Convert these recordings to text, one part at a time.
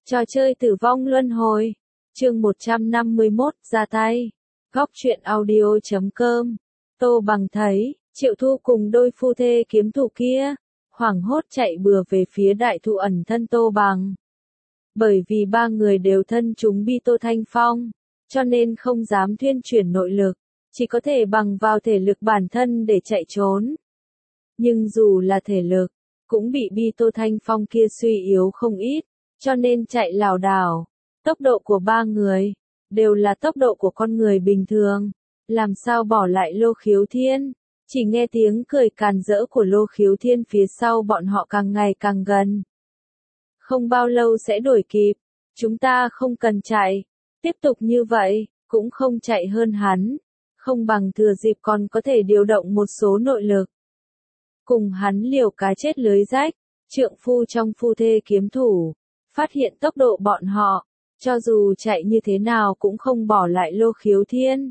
Trò chơi tử vong luân hồi. Chương 151, ra tay. Góc truyện audio.com. Tô Bằng thấy, Triệu Thu cùng đôi phu thê kiếm thủ kia, hoảng hốt chạy bừa về phía đại thụ ẩn thân Tô Bằng. Bởi vì ba người đều thân chúng bi Tô Thanh Phong, cho nên không dám thuyên chuyển nội lực, chỉ có thể bằng vào thể lực bản thân để chạy trốn. Nhưng dù là thể lực, cũng bị bi Tô Thanh Phong kia suy yếu không ít, cho nên chạy lảo đảo. Tốc độ của ba người đều là tốc độ của con người bình thường, làm sao bỏ lại Lô Khiếu Thiên. Chỉ nghe tiếng cười càn rỡ của Lô Khiếu Thiên phía sau bọn họ càng ngày càng gần. Không bao lâu sẽ đuổi kịp, chúng ta không cần chạy, tiếp tục như vậy, cũng không chạy hơn hắn, không bằng thừa dịp còn có thể điều động một số nội lực. Cùng hắn liều cá chết lưới rách, trượng phu trong phu thê kiếm thủ, phát hiện tốc độ bọn họ, cho dù chạy như thế nào cũng không bỏ lại Lô Khiếu Thiên.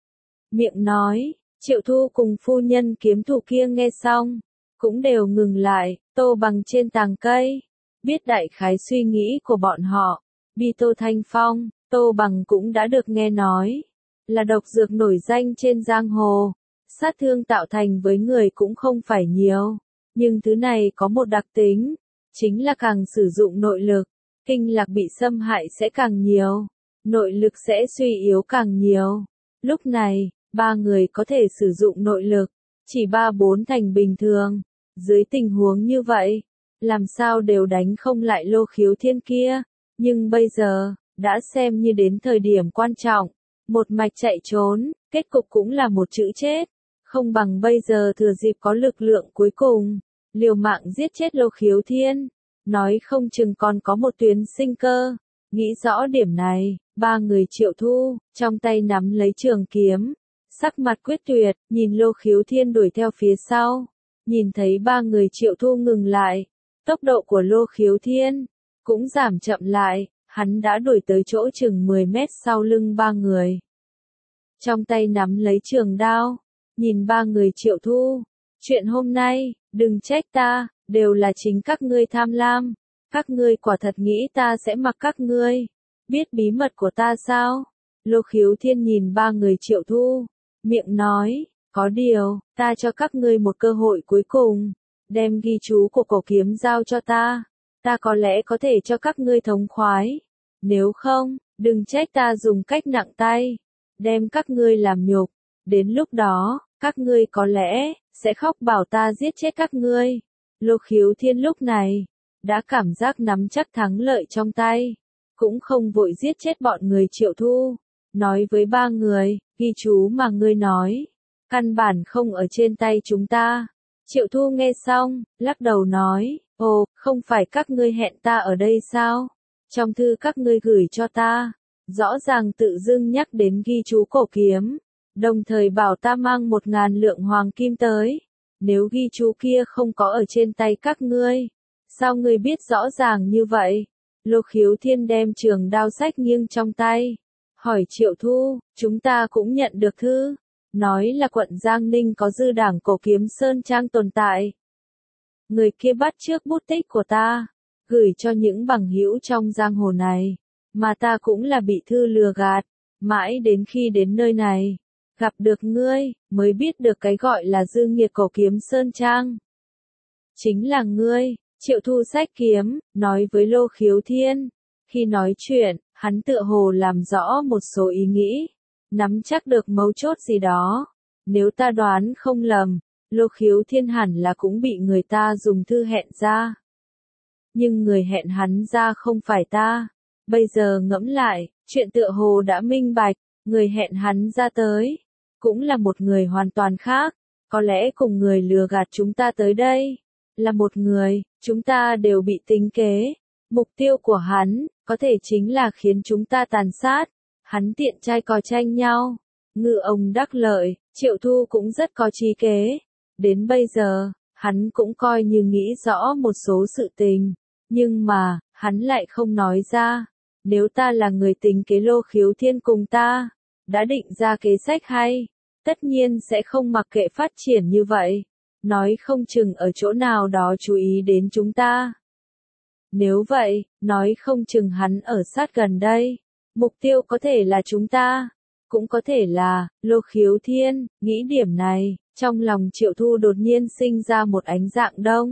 Miệng nói, Triệu Thu cùng phu nhân kiếm thủ kia nghe xong, cũng đều ngừng lại. Tô Bằng trên tàng cây, biết đại khái suy nghĩ của bọn họ, bi Tô Thanh Phong, Tô Bằng cũng đã được nghe nói, là độc dược nổi danh trên giang hồ, sát thương tạo thành với người cũng không phải nhiều, nhưng thứ này có một đặc tính, chính là càng sử dụng nội lực, kinh lạc bị xâm hại sẽ càng nhiều, nội lực sẽ suy yếu càng nhiều. Lúc này, ba người có thể sử dụng nội lực, chỉ 3-4 thành bình thường. Dưới tình huống như vậy, làm sao đều đánh không lại Lô Khiếu Thiên kia, nhưng bây giờ, đã xem như đến thời điểm quan trọng, một mạch chạy trốn, kết cục cũng là một chữ chết, không bằng bây giờ thừa dịp có lực lượng cuối cùng, liều mạng giết chết Lô Khiếu Thiên, nói không chừng còn có một tuyến sinh cơ. Nghĩ rõ điểm này, ba người Triệu Thu, trong tay nắm lấy trường kiếm, sắc mặt quyết tuyệt, nhìn Lô Khiếu Thiên đuổi theo phía sau. Nhìn thấy ba người Triệu Thu ngừng lại, tốc độ của Lô Khiếu Thiên cũng giảm chậm lại, hắn đã đuổi tới chỗ chừng 10 mét sau lưng ba người. Trong tay nắm lấy trường đao, nhìn ba người Triệu Thu, chuyện hôm nay, đừng trách ta, đều là chính các ngươi tham lam, các ngươi quả thật nghĩ ta sẽ mặc các ngươi, biết bí mật của ta sao? Lô Khiếu Thiên nhìn ba người Triệu Thu, miệng nói, có điều, ta cho các ngươi một cơ hội cuối cùng, đem ghi chú của cổ kiếm giao cho ta có lẽ có thể cho các ngươi thống khoái, nếu không, đừng trách ta dùng cách nặng tay, đem các ngươi làm nhục, đến lúc đó, các ngươi có lẽ, sẽ khóc bảo ta giết chết các ngươi. Lô Khiếu Thiên lúc này, đã cảm giác nắm chắc thắng lợi trong tay, cũng không vội giết chết bọn người Triệu Thu, nói với ba người, ghi chú mà ngươi nói, căn bản không ở trên tay chúng ta. Triệu Thu nghe xong, lắc đầu nói, ồ, không phải các ngươi hẹn ta ở đây sao? Trong thư các ngươi gửi cho ta, rõ ràng tự dưng nhắc đến ghi chú cổ kiếm, đồng thời bảo ta mang 1000 lượng hoàng kim tới. Nếu ghi chú kia không có ở trên tay các ngươi, sao ngươi biết rõ ràng như vậy? Lô Khiếu Thiên đem trường đao sách nghiêng trong tay, hỏi Triệu Thu, chúng ta cũng nhận được thư, nói là quận Giang Ninh có dư đảng cổ kiếm Sơn Trang tồn tại. Người kia bắt trước bút tích của ta, gửi cho những bằng hữu trong giang hồ này, mà ta cũng là bị thư lừa gạt, mãi đến khi đến nơi này, gặp được ngươi, mới biết được cái gọi là dư nghiệt cổ kiếm Sơn Trang. Chính là ngươi. Triệu Thu xách kiếm, nói với Lô Khiếu Thiên. Khi nói chuyện, hắn tựa hồ làm rõ một số ý nghĩ, nắm chắc được mấu chốt gì đó. Nếu ta đoán không lầm, Lô Khiếu Thiên hẳn là cũng bị người ta dùng thư hẹn ra. Nhưng người hẹn hắn ra không phải ta. Bây giờ ngẫm lại, chuyện tựa hồ đã minh bạch, người hẹn hắn ra tới, cũng là một người hoàn toàn khác, có lẽ cùng người lừa gạt chúng ta tới đây, là một người, chúng ta đều bị tính kế. Mục tiêu của hắn, có thể chính là khiến chúng ta tàn sát. Hắn tiện trai cò tranh nhau. Ngư ông đắc lợi, Triệu Thu cũng rất có trí kế. Đến bây giờ, hắn cũng coi như nghĩ rõ một số sự tình. Nhưng mà, hắn lại không nói ra. Nếu ta là người tính kế Lô Khiếu Thiên cùng ta, đã định ra kế sách hay, tất nhiên sẽ không mặc kệ phát triển như vậy. Nói không chừng ở chỗ nào đó chú ý đến chúng ta. Nếu vậy, nói không chừng hắn ở sát gần đây. Mục tiêu có thể là chúng ta, cũng có thể là Lô Khiếu Thiên. Nghĩ điểm này, trong lòng Triệu Thu đột nhiên sinh ra một ánh dạng đông.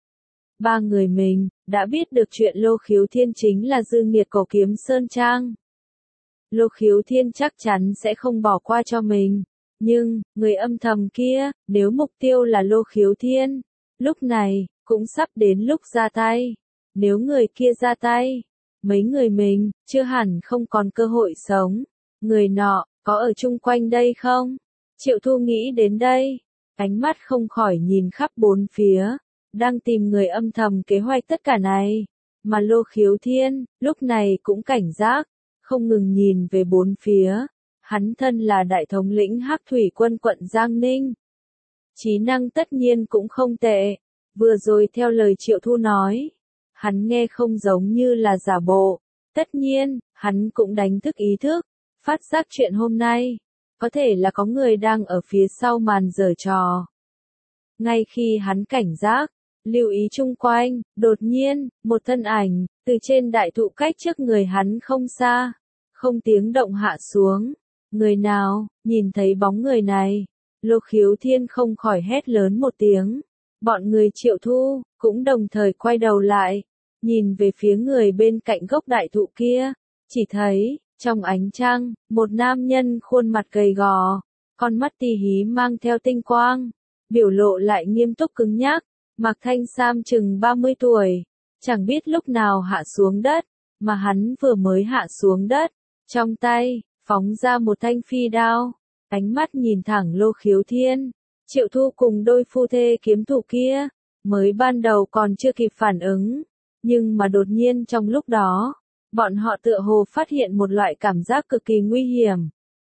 Ba người mình đã biết được chuyện Lô Khiếu Thiên chính là dư nghiệt của Kiếm Sơn Trang. Lô Khiếu Thiên chắc chắn sẽ không bỏ qua cho mình. Nhưng, người âm thầm kia, nếu mục tiêu là Lô Khiếu Thiên, lúc này, cũng sắp đến lúc ra tay. Nếu người kia ra tay, mấy người mình, chưa hẳn không còn cơ hội sống. Người nọ, có ở chung quanh đây không? Triệu Thu nghĩ đến đây, ánh mắt không khỏi nhìn khắp bốn phía, đang tìm người âm thầm kế hoạch tất cả này. Mà Lô Khiếu Thiên, lúc này cũng cảnh giác, không ngừng nhìn về bốn phía. Hắn thân là đại thống lĩnh Hắc Thủy Quân quận Giang Ninh. Trí năng tất nhiên cũng không tệ. Vừa rồi theo lời Triệu Thu nói, hắn nghe không giống như là giả bộ. Tất nhiên, hắn cũng đánh thức ý thức, phát giác chuyện hôm nay, có thể là có người đang ở phía sau màn giở trò. Ngay khi hắn cảnh giác, lưu ý chung quanh, đột nhiên, một thân ảnh, từ trên đại thụ cách trước người hắn không xa, không tiếng động hạ xuống. Người nào, nhìn thấy bóng người này, Lô Khiếu Thiên không khỏi hét lớn một tiếng. Bọn người Triệu Thu, cũng đồng thời quay đầu lại, nhìn về phía người bên cạnh gốc đại thụ kia, chỉ thấy, trong ánh trăng, một nam nhân khuôn mặt gầy gò, con mắt tì hí mang theo tinh quang, biểu lộ lại nghiêm túc cứng nhắc, mặc thanh sam chừng 30 tuổi, chẳng biết lúc nào hạ xuống đất, mà hắn vừa mới hạ xuống đất, trong tay, phóng ra một thanh phi đao, ánh mắt nhìn thẳng Lô Khiếu Thiên. Triệu Thu cùng đôi phu thê kiếm thủ kia, mới ban đầu còn chưa kịp phản ứng, nhưng mà đột nhiên trong lúc đó, bọn họ tựa hồ phát hiện một loại cảm giác cực kỳ nguy hiểm.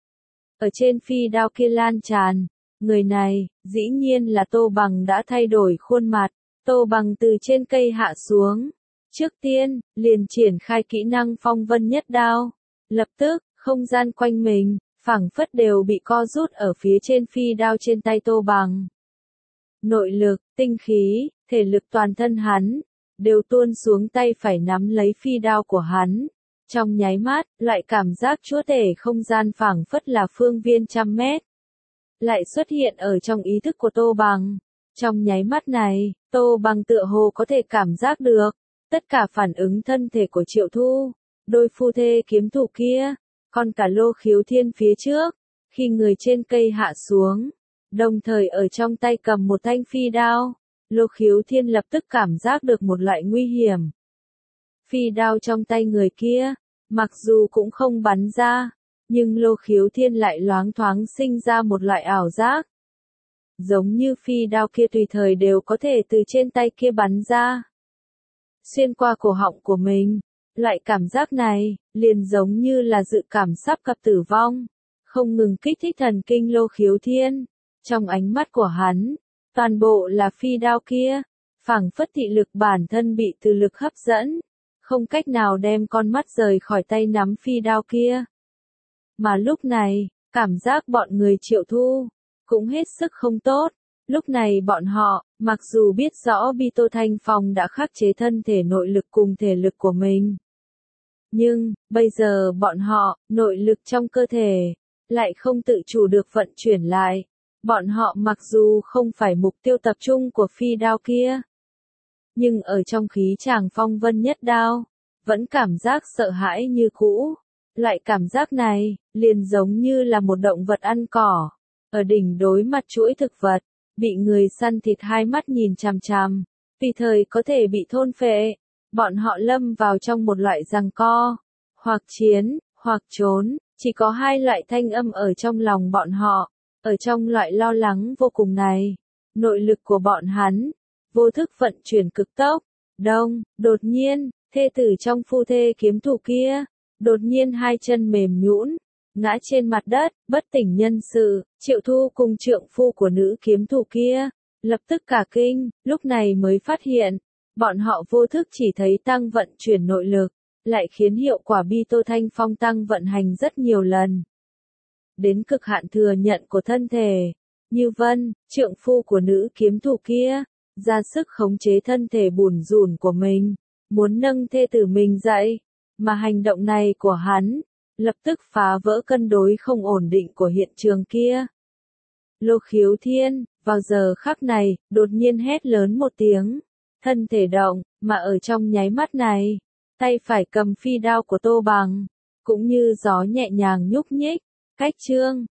Ở trên phi đao kia lan tràn, người này, dĩ nhiên là Tô Bằng đã thay đổi khuôn mặt, Tô Bằng từ trên cây hạ xuống. Trước tiên, liền triển khai kỹ năng phong vân nhất đao. Lập tức, không gian quanh mình, phảng phất đều bị co rút ở phía trên phi đao trên tay Tô Bằng. Nội lực, tinh khí, thể lực toàn thân hắn, đều tuôn xuống tay phải nắm lấy phi đao của hắn. Trong nháy mắt, lại cảm giác chúa tể không gian phảng phất là phương viên trăm mét. Lại xuất hiện ở trong ý thức của Tô Bằng. Trong nháy mắt này, Tô Bằng tựa hồ có thể cảm giác được, tất cả phản ứng thân thể của Triệu Thu, đôi phu thê kiếm thủ kia, còn cả Lô Khiếu Thiên phía trước, khi người trên cây hạ xuống, đồng thời ở trong tay cầm một thanh phi đao, Lô Khiếu Thiên lập tức cảm giác được một loại nguy hiểm. Phi đao trong tay người kia, mặc dù cũng không bắn ra, nhưng Lô Khiếu Thiên lại loáng thoáng sinh ra một loại ảo giác. Giống như phi đao kia tùy thời đều có thể từ trên tay kia bắn ra, xuyên qua cổ họng của mình. Loại cảm giác này, liền giống như là dự cảm sắp gặp tử vong, không ngừng kích thích thần kinh Lô Khiếu Thiên. Trong ánh mắt của hắn, toàn bộ là phi đao kia, phảng phất thị lực bản thân bị từ lực hấp dẫn, không cách nào đem con mắt rời khỏi tay nắm phi đao kia. Mà lúc này, cảm giác bọn người Triệu Thu, cũng hết sức không tốt. Lúc này bọn họ, mặc dù biết rõ Bi Tô Thanh Phong đã khắc chế thân thể nội lực cùng thể lực của mình, nhưng, bây giờ bọn họ, nội lực trong cơ thể, lại không tự chủ được vận chuyển lại. Bọn họ mặc dù không phải mục tiêu tập trung của phi đao kia, nhưng ở trong khí tràng phong vân nhất đao, vẫn cảm giác sợ hãi như cũ. Loại cảm giác này, liền giống như là một động vật ăn cỏ, ở đỉnh đối mặt chuỗi thực vật, bị người săn thịt hai mắt nhìn chằm chằm, tùy thời có thể bị thôn phệ. Bọn họ lâm vào trong một loại giằng co, hoặc chiến, hoặc trốn, chỉ có hai loại thanh âm ở trong lòng bọn họ. Ở trong loại lo lắng vô cùng này, nội lực của bọn hắn, vô thức vận chuyển cực tốc. Đột nhiên, thê tử trong phu thê kiếm thủ kia, đột nhiên hai chân mềm nhũn, ngã trên mặt đất, bất tỉnh nhân sự. Triệu Thu cùng trượng phu của nữ kiếm thủ kia, lập tức cả kinh, lúc này mới phát hiện, bọn họ vô thức chỉ thấy tăng vận chuyển nội lực, lại khiến hiệu quả Bi Tô Thanh Phong tăng vận hành rất nhiều lần. Đến cực hạn thừa nhận của thân thể, Như Vân, trượng phu của nữ kiếm thủ kia, ra sức khống chế thân thể bủn rủn của mình, muốn nâng thê tử mình dậy, mà hành động này của hắn, lập tức phá vỡ cân đối không ổn định của hiện trường kia. Lô Khiếu Thiên, vào giờ khắc này, đột nhiên hét lớn một tiếng, thân thể động, mà ở trong nháy mắt này, tay phải cầm phi đao của Tô Bằng, cũng như gió nhẹ nhàng nhúc nhích, cách Trương